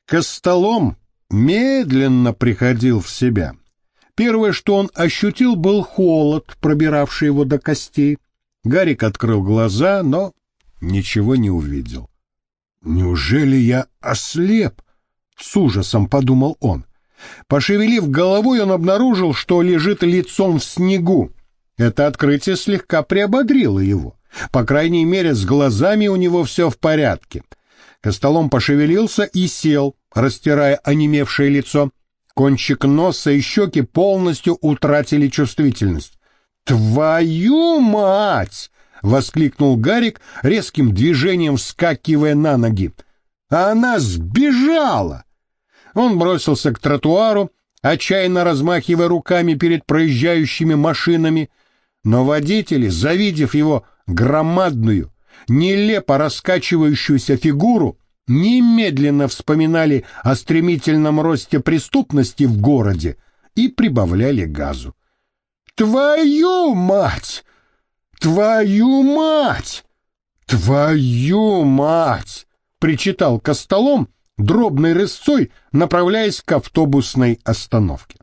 Костолом медленно приходил в себя. Первое, что он ощутил, был холод, пробиравший его до костей. Гарик открыл глаза, но ничего не увидел. «Неужели я ослеп?» — с ужасом подумал он. Пошевелив головой, он обнаружил, что лежит лицом в снегу. Это открытие слегка приободрило его. По крайней мере, с глазами у него все в порядке. Костолом пошевелился и сел, растирая онемевшее лицо. Кончик носа и щеки полностью утратили чувствительность. «Твою мать!» — воскликнул Гарик, резким движением вскакивая на ноги. «Она сбежала!» Он бросился к тротуару, отчаянно размахивая руками перед проезжающими машинами, но водители, завидев его громадную, нелепо раскачивающуюся фигуру, немедленно вспоминали о стремительном росте преступности в городе и прибавляли газу. «Твою мать! Твою мать! Твою мать!» — причитал Костолом, дробной рысцой направляясь к автобусной остановке.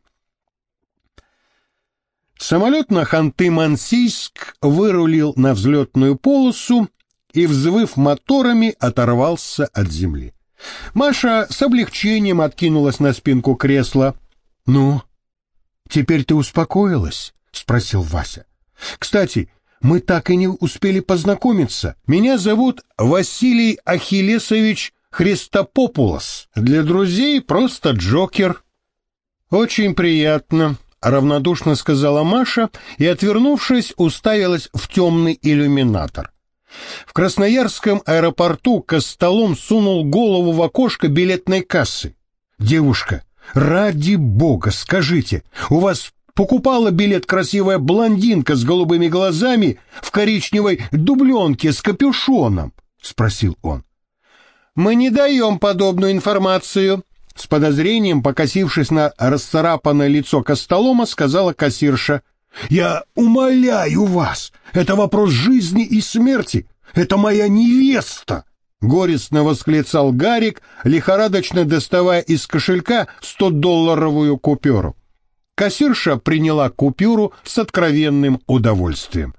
Самолет на Ханты-Мансийск вырулил на взлетную полосу и, взвыв моторами, оторвался от земли. Маша с облегчением откинулась на спинку кресла. «Ну, теперь ты успокоилась?» — спросил Вася. «Кстати, мы так и не успели познакомиться. Меня зовут Василий Ахиллесович Христопопулос. Для друзей просто Джокер». «Очень приятно», — равнодушно сказала Маша и, отвернувшись, уставилась в темный иллюминатор. В Красноярском аэропорту Костолом сунул голову в окошко билетной кассы. «Девушка, ради бога, скажите, у вас покупала билет красивая блондинка с голубыми глазами в коричневой дубленке с капюшоном?» — спросил он. «Мы не даем подобную информацию», — с подозрением, покосившись на расцарапанное лицо Костолома, сказала кассирша. «Я умоляю вас, это вопрос жизни и смерти, это моя невеста!» — горестно восклицал Гарик, лихорадочно доставая из кошелька 100-долларовую купюру. Кассирша приняла купюру с откровенным удовольствием.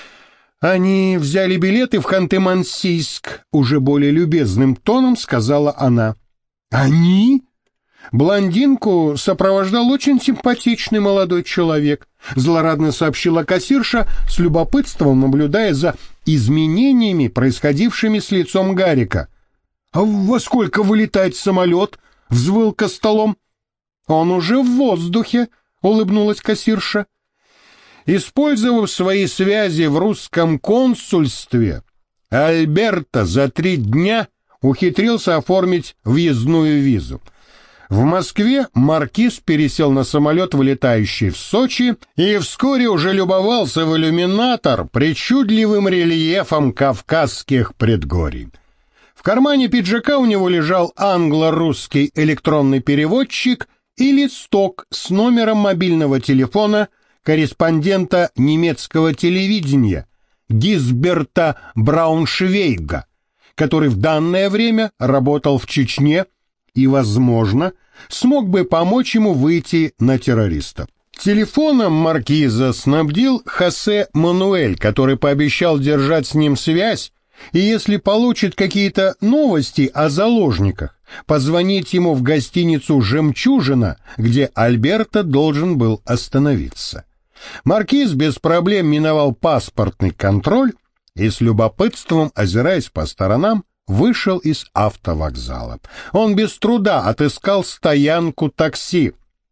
«Они взяли билеты в Ханты-Мансийск», — уже более любезным тоном сказала она. «Они?» «Блондинку сопровождал очень симпатичный молодой человек», — злорадно сообщила кассирша, с любопытством наблюдая за изменениями, происходившими с лицом Гарика. «А во сколько вылетает самолет?» — взвыл Костолом. «Он уже в воздухе», — улыбнулась кассирша. Использовав свои связи в русском консульстве, Альберто за 3 дня ухитрился оформить въездную визу. В Москве маркиз пересел на самолет, вылетающий в Сочи, и вскоре уже любовался в иллюминатор причудливым рельефом кавказских предгорий. В кармане пиджака у него лежал англо-русский электронный переводчик и листок с номером мобильного телефона корреспондента немецкого телевидения Гизберта Брауншвейга, который в данное время работал в Чечне и, возможно, смог бы помочь ему выйти на террориста. Телефоном маркиза снабдил Хосе Мануэль, который пообещал держать с ним связь, и если получит какие-то новости о заложниках, позвонить ему в гостиницу «Жемчужина», где Альберто должен был остановиться. Маркиз без проблем миновал паспортный контроль и с любопытством, озираясь по сторонам, вышел из автовокзала. Он без труда отыскал стоянку такси.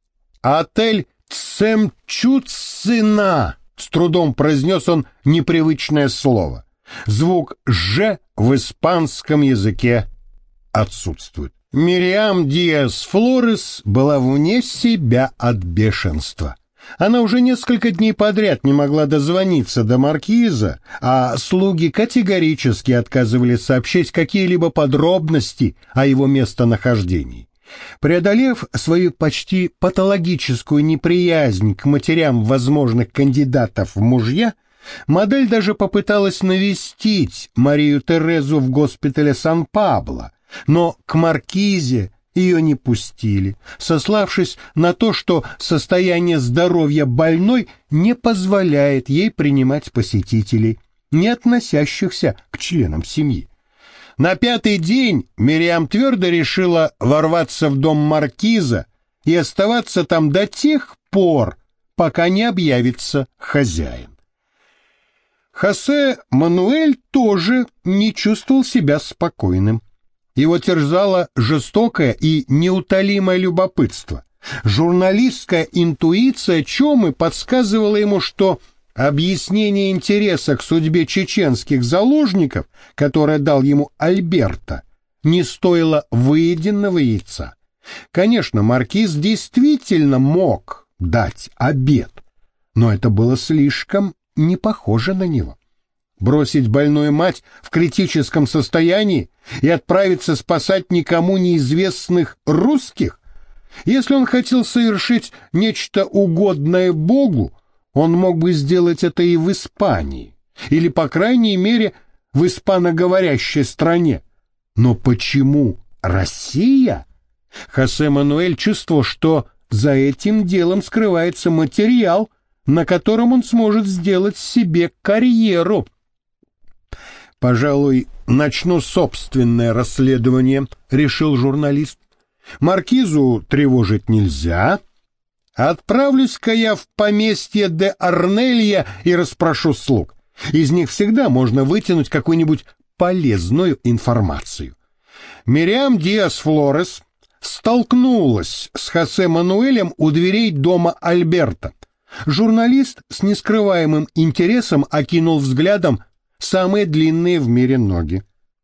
«Отель Цемчуцина», — с трудом произнес он непривычное слово. Звук «ж» в испанском языке отсутствует. Мириам Диас-Флорес была вне себя от бешенства. Она уже несколько дней подряд не могла дозвониться до маркиза, а слуги категорически отказывались сообщить какие-либо подробности о его местонахождении. Преодолев свою почти патологическую неприязнь к матерям возможных кандидатов в мужья, модель даже попыталась навестить Марию Терезу в госпитале Сан-Пабло, но к маркизе ее не пустили, сославшись на то, что состояние здоровья больной не позволяет ей принимать посетителей, не относящихся к членам семьи. На 5-й день Мириам твердо решила ворваться в дом маркиза и оставаться там до тех пор, пока не объявится хозяин. Хосе Мануэль тоже не чувствовал себя спокойным. Его терзало жестокое и неутолимое любопытство. Журналистская интуиция Чомы подсказывала ему, что объяснение интереса к судьбе чеченских заложников, которое дал ему Альберто, не стоило выеденного яйца. Конечно, маркиз действительно мог дать обед, но это было слишком не похоже на него. Бросить больную мать в критическом состоянии и отправиться спасать никому неизвестных русских? Если он хотел совершить нечто угодное Богу, он мог бы сделать это и в Испании, или, по крайней мере, в испаноговорящей стране. Но почему Россия? Хосе Мануэль чувствовал, что за этим делом скрывается материал, на котором он сможет сделать себе карьеру. «Пожалуй, начну собственное расследование», — решил журналист. «Маркизу тревожить нельзя. Отправлюсь-ка я в поместье де Арнелья и расспрошу слуг. Из них всегда можно вытянуть какую-нибудь полезную информацию». Мириам Диас-Флорес столкнулась с Хосе Мануэлем у дверей дома Альберто. Журналист с нескрываемым интересом окинул взглядом самые длинные в мире ноги.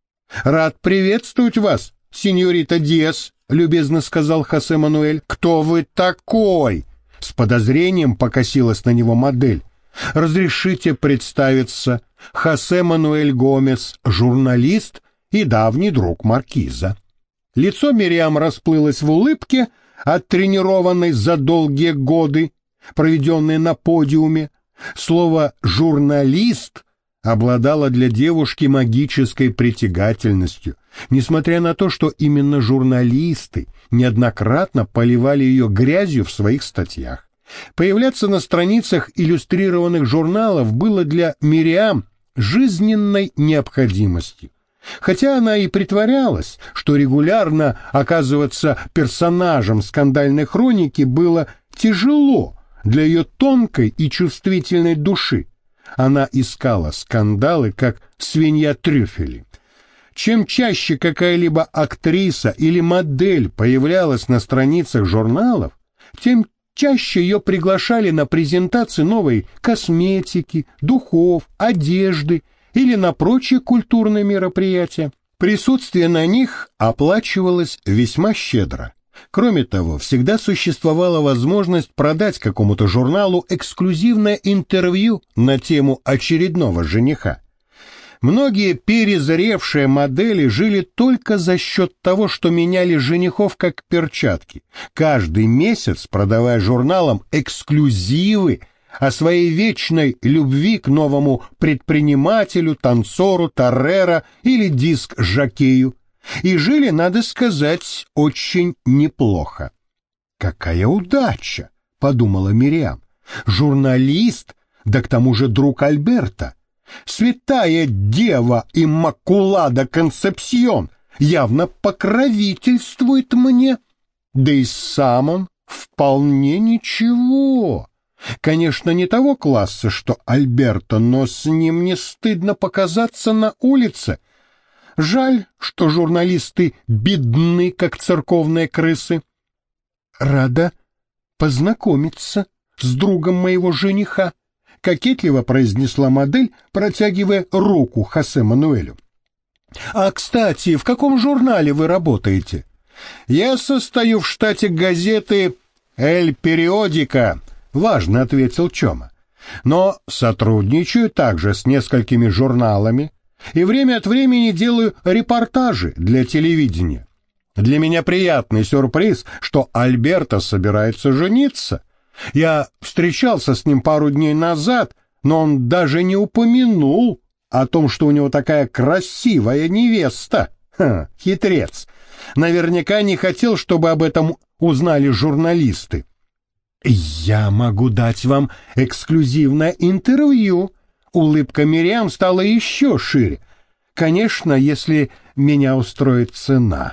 «Рад приветствовать вас, сеньорита Диас», — любезно сказал Хосе Мануэль. «Кто вы такой?» С подозрением покосилась на него модель. «Разрешите представиться, Хосе Мануэль Гомес, журналист и давний друг маркиза». Лицо Мириам расплылось в улыбке, оттренированной за долгие годы, проведенные на подиуме. Слово «журналист» обладало для девушки магической притягательностью, несмотря на то, что именно журналисты неоднократно поливали ее грязью в своих статьях. Появляться на страницах иллюстрированных журналов было для Мириам жизненной необходимостью. Хотя она и притворялась, что регулярно оказываться персонажем скандальной хроники было тяжело для ее тонкой и чувствительной души. Она искала скандалы, как свинья трюфели. Чем чаще какая-либо актриса или модель появлялась на страницах журналов, тем чаще ее приглашали на презентации новой косметики, духов, одежды или на прочие культурные мероприятия. Присутствие на них оплачивалось весьма щедро. Кроме того, всегда существовала возможность продать какому-то журналу эксклюзивное интервью на тему очередного жениха. Многие перезревшие модели жили только за счет того, что меняли женихов как перчатки, каждый месяц продавая журналам эксклюзивы о своей вечной любви к новому предпринимателю, танцору, торрера или диск-жокею. И жили, надо сказать, очень неплохо. «Какая удача!» — подумала Мириам. «Журналист, да к тому же друг Альберто. Святая Дева Иммакулада Концепсьон явно покровительствует мне. Да и сам он вполне ничего. Конечно, не того класса, что Альберто, но с ним не стыдно показаться на улице. Жаль, что журналисты бедны, как церковные крысы. Рада познакомиться с другом моего жениха», — кокетливо произнесла модель, протягивая руку Хосе Мануэлю. «А, кстати, в каком журнале вы работаете?» «Я состою в штате газеты «Эль Периодика», — важно ответил Чома. «Но сотрудничаю также с несколькими журналами и время от времени делаю репортажи для телевидения. Для меня приятный сюрприз, что Альберто собирается жениться. Я встречался с ним пару дней назад, но он даже не упомянул о том, что у него такая красивая невеста. Хитрец. Наверняка не хотел, чтобы об этом узнали журналисты. «Я могу дать вам эксклюзивное интервью». Улыбка Мириам стала еще шире. «Конечно, если меня устроит цена.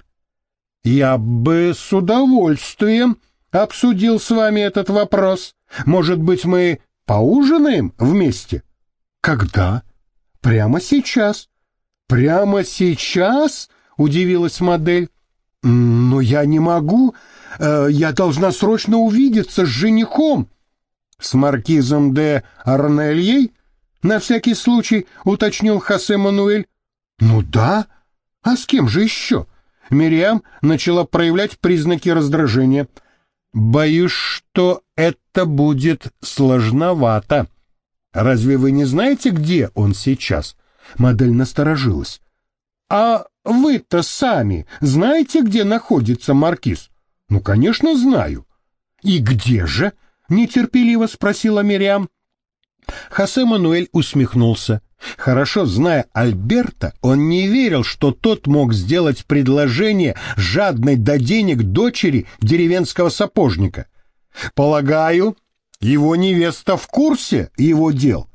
Я бы с удовольствием обсудил с вами этот вопрос. Может быть, мы поужинаем вместе?» «Когда?» «Прямо сейчас». «Прямо сейчас?» — удивилась модель. «Но я не могу. Я должна срочно увидеться с женихом». «С маркизом де Арнельей?» — на всякий случай уточнил Хосе Мануэль. «Ну да. А с кем же еще?» Мириам начала проявлять признаки раздражения. «Боюсь, что это будет сложновато. Разве вы не знаете, где он сейчас?» Модель насторожилась. «А вы-то сами знаете, где находится маркиз?» «Ну, конечно, знаю». «И где же?» — нетерпеливо спросила Мириам. Хосе Мануэль усмехнулся. Хорошо зная Альберта, он не верил, что тот мог сделать предложение жадной до денег дочери деревенского сапожника. «Полагаю, его невеста в курсе его дел?»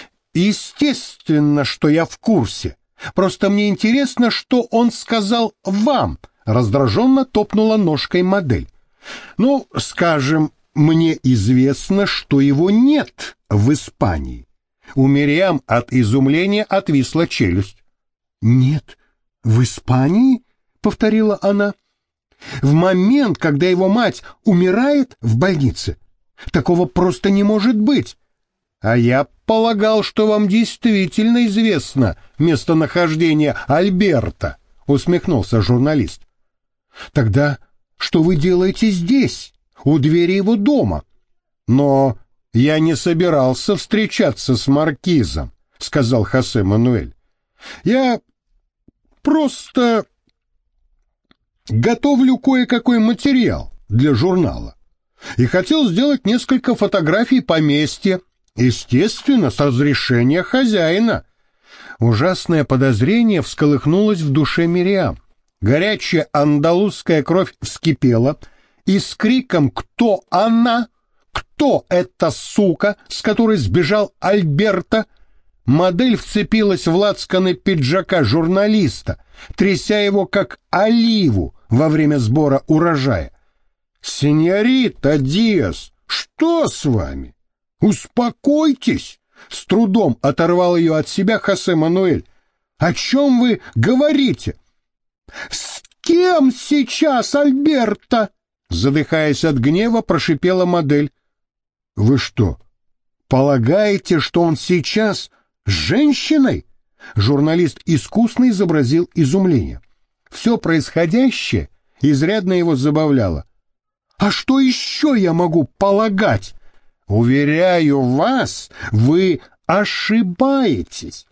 «Естественно, что я в курсе. Просто мне интересно, что он сказал вам», — раздраженно топнула ножкой модель. «Ну, скажем, мне известно, что его нет в Испании». У Мириам от изумления отвисла челюсть. «Нет, в Испании?» — повторила она. «В момент, когда его мать умирает в больнице? Такого просто не может быть». «А я полагал, что вам действительно известно местонахождение Альберта», — усмехнулся журналист. «Тогда что вы делаете здесь, у двери его дома?» «Но я не собирался встречаться с маркизом», — сказал Хосе Мануэль. «Я просто готовлю кое-какой материал для журнала и хотел сделать несколько фотографий поместья, естественно, с разрешения хозяина». Ужасное подозрение всколыхнулось в душе Мириам. Горячая андалузская кровь вскипела, и с криком «Кто она? Кто эта сука, с которой сбежал Альберто?» модель вцепилась в лацканы пиджака журналиста, тряся его как оливу во время сбора урожая. «Сеньорита Диас, что с вами? Успокойтесь!» С трудом оторвал ее от себя Хосе Мануэль. «О чем вы говорите?» «С кем сейчас Альберто?» Задыхаясь от гнева, прошипела модель. «Вы что, полагаете, что он сейчас с женщиной?» Журналист искусно изобразил изумление. Все происходящее изрядно его забавляло. «А что еще я могу полагать?» «Уверяю вас, вы ошибаетесь.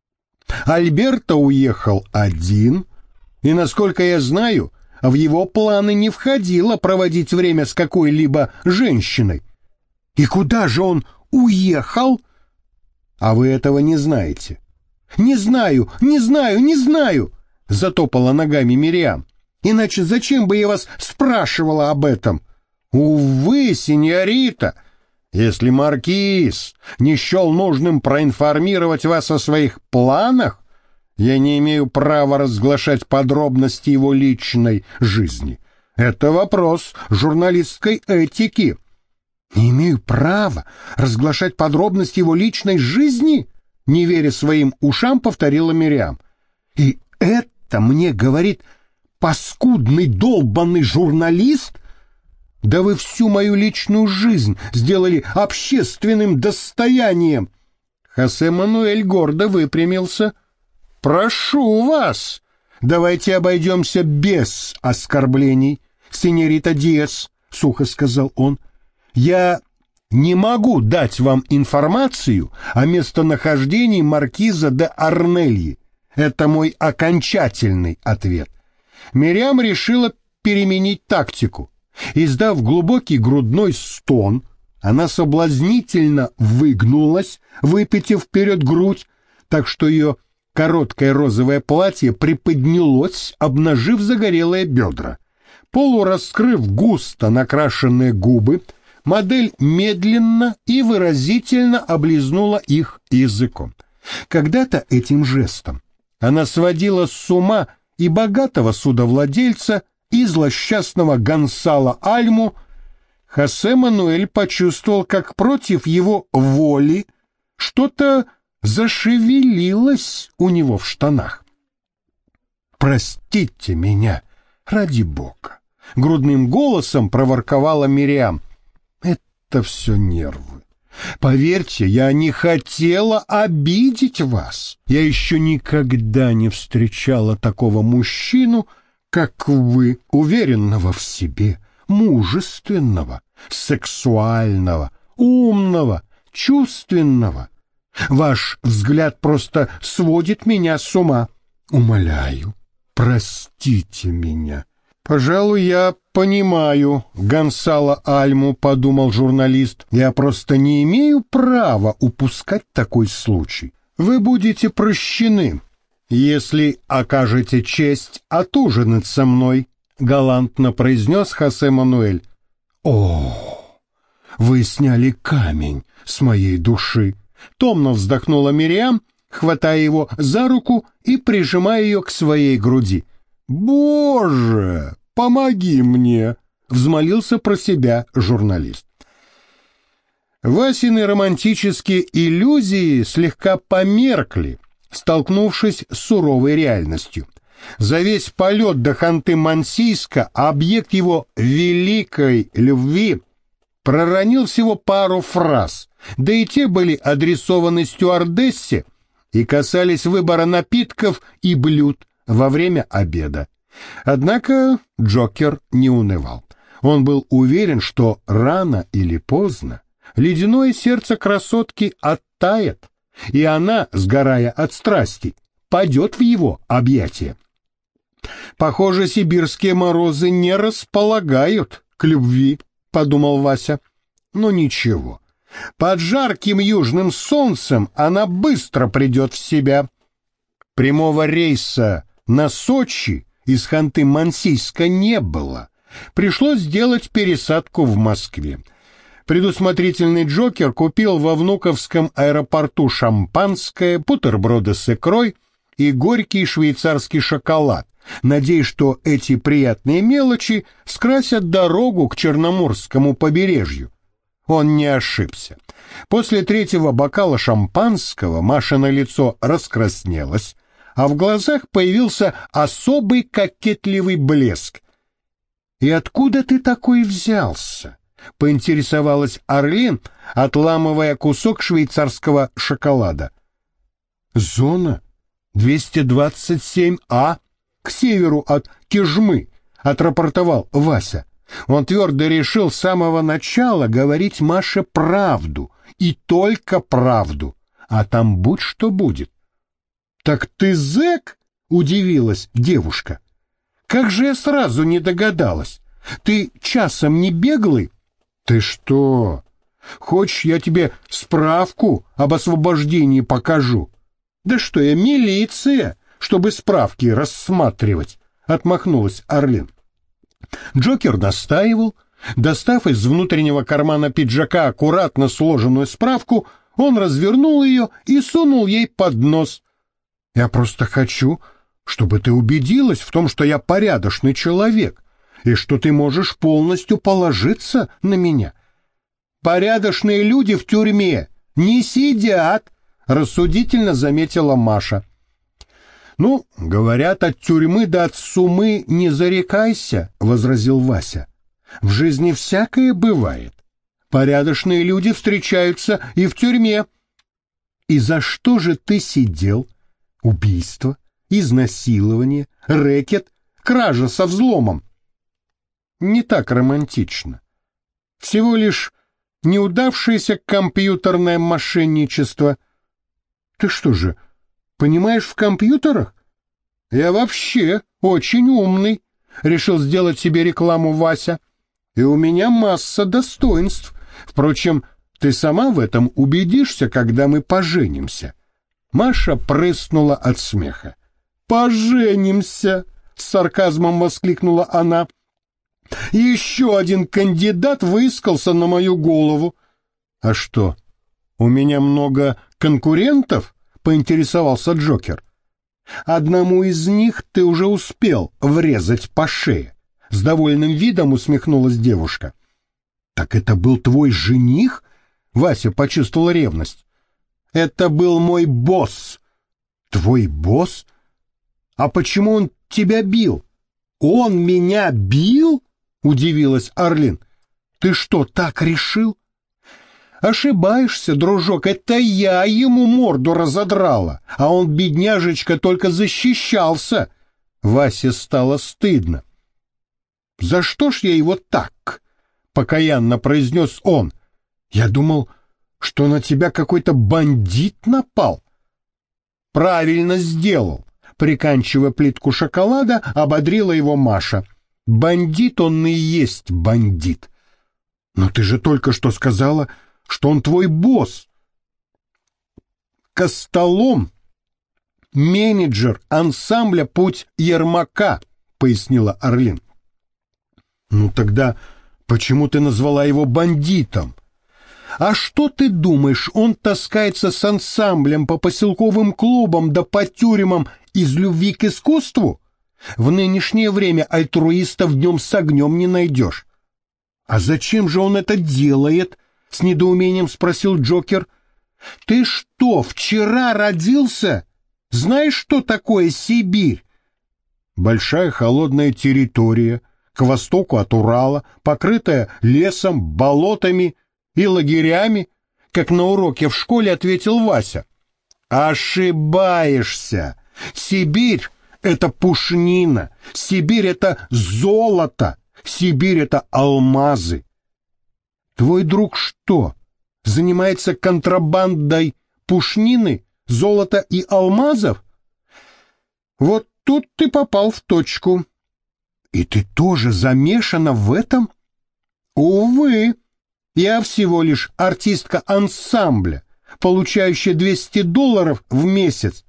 Альберто уехал один, и, насколько я знаю, в его планы не входило проводить время с какой-либо женщиной. И куда же он уехал?» «А вы этого не знаете». «Не знаю, не знаю, не знаю», — затопала ногами Мириам. «Иначе зачем бы я вас спрашивала об этом?» «Увы, сеньорита, если маркиз не счел нужным проинформировать вас о своих планах, я не имею права разглашать подробности его личной жизни. Это вопрос журналистской этики». «Не имею права разглашать подробности его личной жизни?» Не веря своим ушам, повторила Мириам. «И это мне говорит паскудный долбанный журналист? Да вы всю мою личную жизнь сделали общественным достоянием!» Хосе Мануэль гордо выпрямился. «Прошу вас, давайте обойдемся без оскорблений, сеньорита Диас», — сухо сказал он. «Я не могу дать вам информацию о местонахождении маркиза де Арнельи. Это мой окончательный ответ». Мириам решила переменить тактику. Издав глубокий грудной стон, она соблазнительно выгнулась, выпятив вперед грудь, так что ее Короткое розовое платье приподнялось, обнажив загорелые бедра. Полураскрыв густо накрашенные губы, модель медленно и выразительно облизнула их языком. Когда-то этим жестом она сводила с ума и богатого судовладельца, и злосчастного Гонсало Альму. Хосе Мануэль почувствовал, как против его воли что-то зашевелилось у него в штанах. «Простите меня, ради Бога!» — грудным голосом проворковала Мириам. «Это все нервы. Поверьте, я не хотела обидеть вас. Я еще никогда не встречала такого мужчину, как вы, уверенного в себе, мужественного, сексуального, умного, чувственного. Ваш взгляд просто сводит меня с ума. Умоляю, простите меня». «Пожалуй, я понимаю, Гонсало Альму», — подумал журналист. «Я просто не имею права упускать такой случай. Вы будете прощены, если окажете честь отужинать со мной», — галантно произнес Хосе Мануэль. «О, вы сняли камень с моей души», — томно вздохнула Мириам, хватая его за руку и прижимая ее к своей груди. «Боже, помоги мне!» — взмолился про себя журналист. Васины романтические иллюзии слегка померкли, столкнувшись с суровой реальностью. За весь полет до Ханты-Мансийска объект его великой любви проронил всего пару фраз, да и те были адресованы стюардессе и касались выбора напитков и блюд во время обеда. Однако Джокер не унывал. Он был уверен, что рано или поздно ледяное сердце красотки оттает, и она, сгорая от страсти, падет в его объятия. «Похоже, сибирские морозы не располагают к любви», — подумал Вася. «Но ничего, под жарким южным солнцем она быстро придет в себя». Прямого рейса на Сочи из Ханты-Мансийска не было. Пришлось сделать пересадку в Москве. Предусмотрительный Джокер купил во Внуковском аэропорту шампанское, бутерброды с икрой и горький швейцарский шоколад, надеясь, что эти приятные мелочи скрасят дорогу к Черноморскому побережью. Он не ошибся. После третьего бокала шампанского Машино лицо раскраснелось, а в глазах появился особый кокетливый блеск. «И откуда ты такой взялся?» — поинтересовалась Орлин, отламывая кусок швейцарского шоколада. «Зона 227А, к северу от Кижмы», — отрапортовал Вася. Он твердо решил с самого начала говорить Маше правду, и только правду, а там будь что будет. «Так ты зэк?» — удивилась девушка. «Как же я сразу не догадалась? Ты часом не беглый?» «Ты что? Хочешь, я тебе справку об освобождении покажу?» «Да что я, милиция, чтобы справки рассматривать», — отмахнулась Орлин. Джокер настаивал. Достав из внутреннего кармана пиджака аккуратно сложенную справку, он развернул ее и сунул ей под нос. «Я просто хочу, чтобы ты убедилась в том, что я порядочный человек, и что ты можешь полностью положиться на меня». «Порядочные люди в тюрьме не сидят», — рассудительно заметила Маша. «Ну, говорят, от тюрьмы до от сумы не зарекайся», — возразил Вася. «В жизни всякое бывает. Порядочные люди встречаются и в тюрьме». «И за что же ты сидел? Убийство, изнасилование, рэкет, кража со взломом». «Не так романтично. Всего лишь неудавшееся компьютерное мошенничество». «Ты что же, понимаешь в компьютерах?» «Я вообще очень умный», — решил сделать себе рекламу Вася. «И у меня масса достоинств. Впрочем, ты сама в этом убедишься, когда мы поженимся». Маша прыснула от смеха. «Поженимся!» — с сарказмом воскликнула она. «Еще один кандидат выискался на мою голову». «А что, у меня много конкурентов?» — поинтересовался Джокер. «Одному из них ты уже успел врезать по шее», — с довольным видом усмехнулась девушка. «Так это был твой жених?» — Вася почувствовал ревность. «Это был мой босс». «Твой босс? А почему он тебя бил?» «Он меня бил?» — удивилась Орлин. «Ты что, так решил?» «Ошибаешься, дружок, это я ему морду разодрала, а он, бедняжечка, только защищался». Васе стало стыдно. «За что ж я его так?» — покаянно произнес он. «Я думал, что на тебя какой-то бандит напал». «Правильно сделал», — приканчивая плитку шоколада, ободрила его Маша. «Бандит он и есть бандит». «Но ты же только что сказала, что он твой босс». «Костолом — менеджер ансамбля «Путь Ермака», — пояснила Орлин. «Ну тогда почему ты назвала его бандитом?» «А что ты думаешь, он таскается с ансамблем по поселковым клубам да по тюрьмам из любви к искусству? В нынешнее время альтруистов днем с огнем не найдешь». «А зачем же он это делает?» — с недоумением спросил Джокер. «Ты что, вчера родился? Знаешь, что такое Сибирь?» «Большая холодная территория, к востоку от Урала, покрытая лесом, болотами и лагерями», — как на уроке в школе ответил Вася. «Ошибаешься. Сибирь — это пушнина, Сибирь — это золото, Сибирь — это алмазы». «Твой друг что, занимается контрабандой пушнины, золота и алмазов?» «Вот тут ты попал в точку». «И ты тоже замешана в этом?» «Увы, я всего лишь артистка ансамбля, получающая $200 в месяц».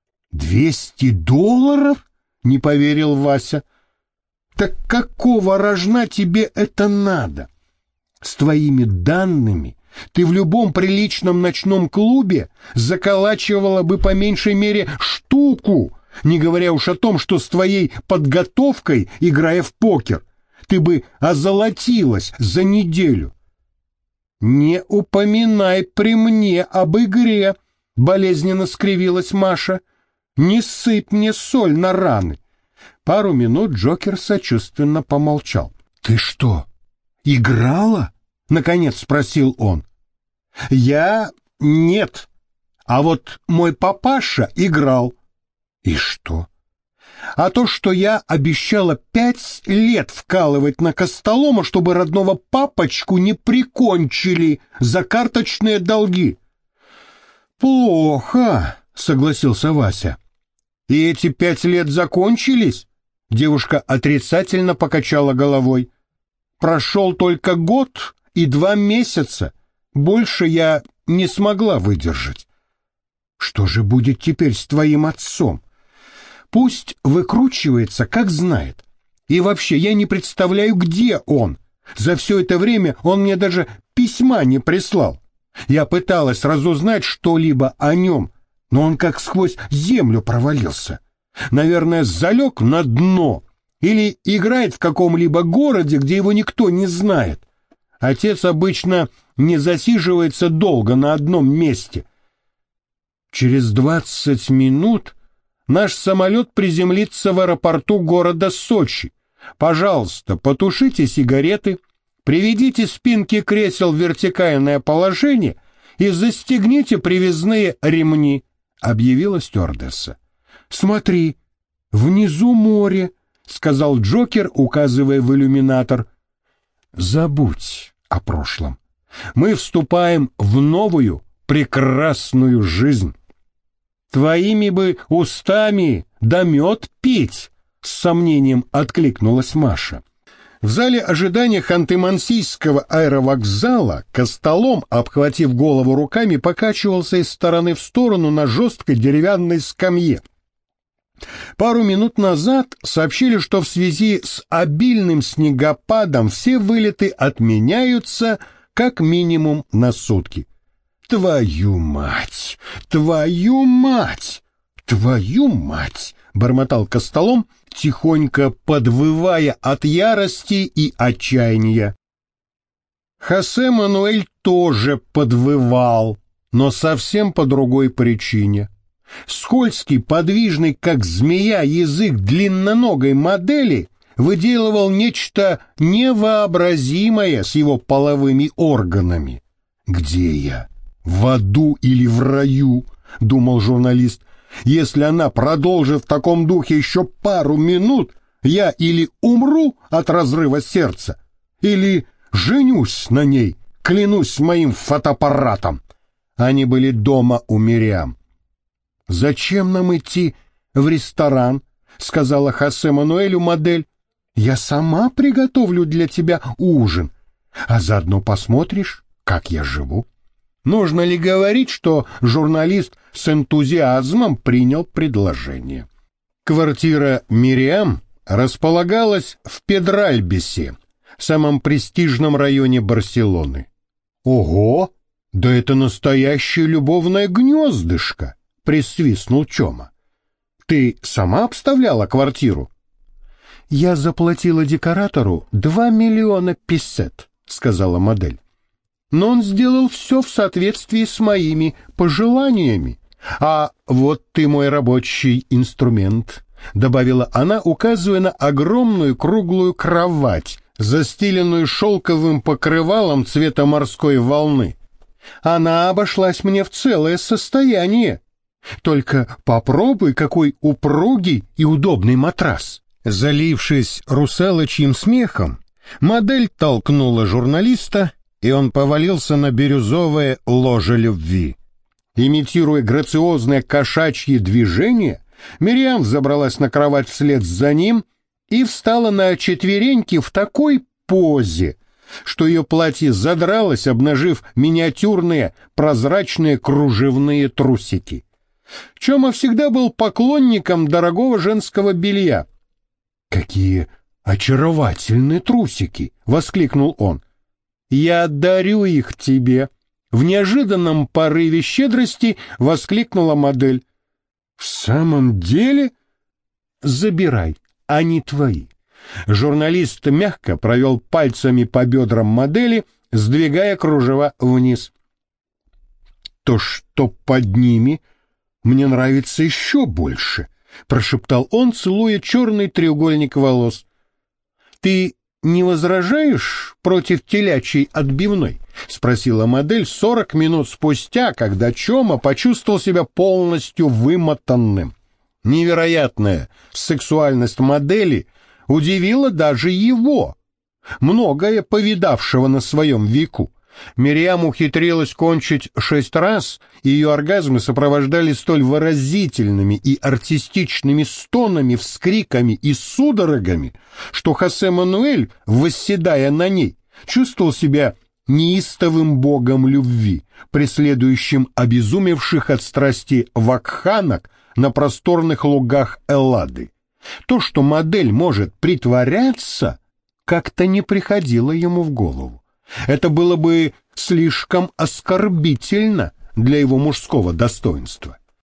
$200? — не поверил Вася. «Так какого рожна тебе это надо? С твоими данными ты в любом приличном ночном клубе заколачивала бы по меньшей мере штуку, не говоря уж о том, что с твоей подготовкой, играя в покер, ты бы озолотилась за неделю». «Не упоминай при мне об игре», — болезненно скривилась Маша. «Не сыпь мне соль на раны». Пару минут Джокер сочувственно помолчал. «Ты что, играла?» — наконец спросил он. «Я — нет, а вот мой папаша играл». «И что?» «А то, что я обещала 5 лет вкалывать на Костолома, чтобы родного папочку не прикончили за карточные долги». «Плохо», — согласился Вася. «И эти 5 лет закончились?» Девушка отрицательно покачала головой. «Прошел только год и 2 месяца. Больше я не смогла выдержать». «Что же будет теперь с твоим отцом?» «Пусть выкручивается, как знает. И вообще, я не представляю, где он. За все это время он мне даже письма не прислал. Я пыталась разузнать что-либо о нем, но он как сквозь землю провалился. Наверное, залег на дно или играет в каком-либо городе, где его никто не знает. Отец обычно не засиживается долго на одном месте». «Через 20 минут наш самолет приземлится в аэропорту города Сочи. Пожалуйста, потушите сигареты, приведите спинки кресел в вертикальное положение и застегните привязные ремни», — объявила стюардесса. «Смотри, внизу море», — сказал Джокер, указывая в иллюминатор. «Забудь о прошлом. Мы вступаем в новую, прекрасную жизнь». «Твоими бы устами да мед пить», — с сомнением откликнулась Маша. В зале ожидания Ханты-Мансийского аэровокзала Костолом, обхватив голову руками, покачивался из стороны в сторону на жесткой деревянной скамье. Пару минут назад сообщили, что в связи с обильным снегопадом все вылеты отменяются как минимум на сутки. «Твою мать! Твою мать! Твою мать!» — бормотал Костолом, тихонько подвывая от ярости и отчаяния. Хосе Мануэль тоже подвывал, но совсем по другой причине. Скользкий, подвижный, как змея, язык длинноногой модели выделывал нечто невообразимое с его половыми органами. «Где я? В аду или в раю?» — думал журналист. «Если она продолжит в таком духе еще пару минут, я или умру от разрыва сердца, или женюсь на ней, клянусь моим фотоаппаратом». Они были дома у Мириам. «Зачем нам идти в ресторан?» — сказала Хосе Мануэлю модель. «Я сама приготовлю для тебя ужин, а заодно посмотришь, как я живу». Нужно ли говорить, что журналист с энтузиазмом принял предложение? Квартира Мириам располагалась в Педральбесе, самом престижном районе Барселоны. «Ого! Да это настоящее любовное гнездышко!» — присвистнул Чома. «Ты сама обставляла квартиру?» «Я заплатила декоратору 2 миллиона песет», — сказала модель. «Но он сделал все в соответствии с моими пожеланиями. А вот ты мой рабочий инструмент», — добавила она, указывая на огромную круглую кровать, застеленную шелковым покрывалом цвета морской волны. «Она обошлась мне в целое состояние. Только попробуй, какой упругий и удобный матрас». Залившись русалочьим смехом, модель толкнула журналиста, и он повалился на бирюзовое ложе любви. Имитируя грациозное кошачье движение, Мириам забралась на кровать вслед за ним и встала на четвереньки в такой позе, что ее платье задралось, обнажив миниатюрные прозрачные кружевные трусики. Чома всегда был поклонником дорогого женского белья. «Какие очаровательные трусики!» — воскликнул он. «Я дарю их тебе!» — в неожиданном порыве щедрости воскликнула модель. «В самом деле? Забирай, они твои». Журналист мягко провел пальцами по бедрам модели, сдвигая кружева вниз. «То, что под ними, мне нравится еще больше», — прошептал он, целуя черный треугольник волос. «Ты не возражаешь против телячьей отбивной?» — спросила модель 40 минут спустя, когда Чома почувствовал себя полностью вымотанным. Невероятная сексуальность модели удивила даже его, многое повидавшего на своем веку. Мириам ухитрилась кончить 6 раз, и ее оргазмы сопровождались столь выразительными и артистичными стонами, вскриками и судорогами, что Хосе Мануэль, восседая на ней, чувствовал себя неистовым богом любви, преследующим обезумевших от страсти вакханок на просторных лугах Эллады. То, что модель может притворяться, как-то не приходило ему в голову. Это было бы слишком оскорбительно для его мужского достоинства.